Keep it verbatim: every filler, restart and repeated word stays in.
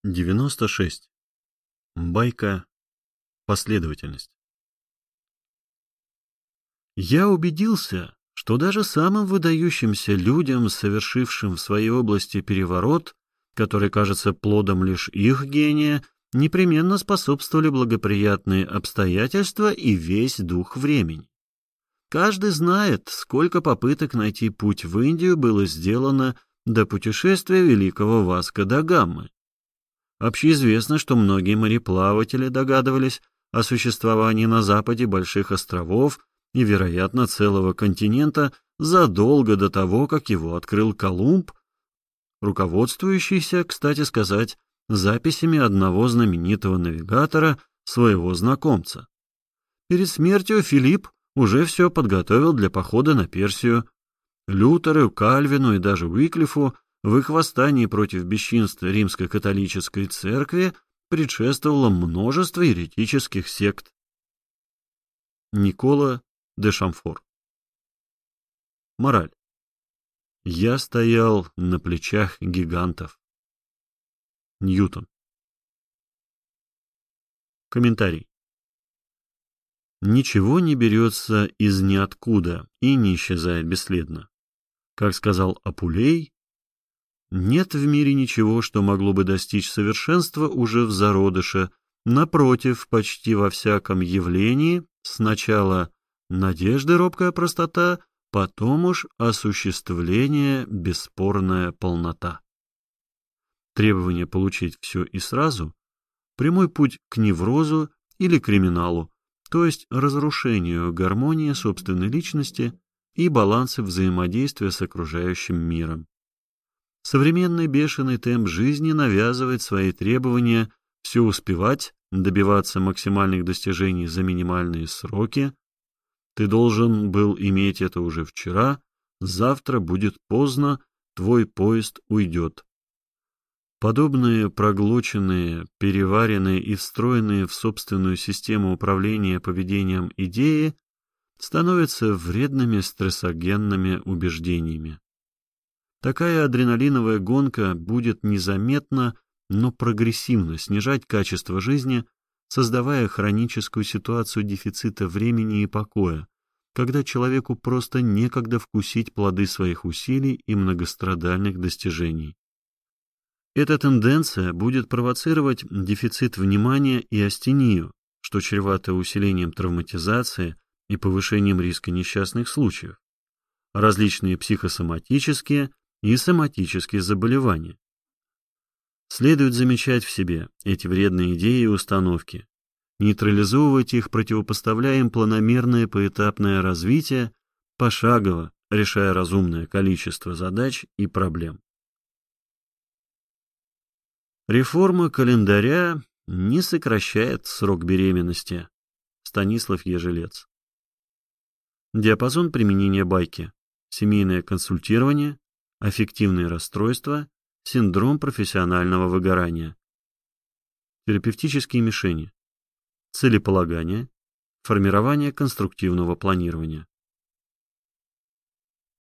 девяносто шесть. Байка. Последовательность. Я убедился, что даже самым выдающимся людям, совершившим в своей области переворот, который кажется плодом лишь их гения, непременно способствовали благоприятные обстоятельства и весь дух времени. Каждый знает, сколько попыток найти путь в Индию было сделано до путешествия великого Васко да Гаммы. Общеизвестно, что многие мореплаватели догадывались о существовании на западе больших островов и, вероятно, целого континента задолго до того, как его открыл Колумб, руководствующийся, кстати сказать, записями одного знаменитого навигатора, своего знакомца. Перед смертью Филипп уже все подготовил для похода на Персию. Лютеру, Кальвину и даже Уиклифу в их восстании против бесчинства римско-католической церкви предшествовало множество еретических сект. Никола де Шамфор. Мораль. Я стоял на плечах гигантов. Ньютон. Комментарий. Ничего не берется из ниоткуда и не исчезает бесследно. Как сказал Апулей, нет в мире ничего, что могло бы достичь совершенства уже в зародыше. Напротив, почти во всяком явлении сначала надежды робкая простота, потом уж осуществление бесспорная полнота. Требование получить все и сразу – прямой путь к неврозу или криминалу, то есть разрушению гармонии собственной личности и баланса взаимодействия с окружающим миром. Современный бешеный темп жизни навязывает свои требования все успевать, добиваться максимальных достижений за минимальные сроки. Ты должен был иметь это уже вчера, завтра будет поздно, твой поезд уйдет. Подобные проглоченные, переваренные и встроенные в собственную систему управления поведением идеи становятся вредными стрессогенными убеждениями. Такая адреналиновая гонка будет незаметно, но прогрессивно снижать качество жизни, создавая хроническую ситуацию дефицита времени и покоя, когда человеку просто некогда вкусить плоды своих усилий и многострадальных достижений. Эта тенденция будет провоцировать дефицит внимания и астению, что чревато усилением травматизации и повышением риска несчастных случаев, различные психосоматические и соматические заболевания. Следует замечать в себе эти вредные идеи и установки, нейтрализовывать их, противопоставляя им планомерное поэтапное развитие, пошагово решая разумное количество задач и проблем. Реформа календаря не сокращает срок беременности. Станислав Ежелец. Диапазон применения байки. Семейное консультирование, аффективные расстройства, синдром профессионального выгорания. Терапевтические мишени. Целеполагание, формирование конструктивного планирования.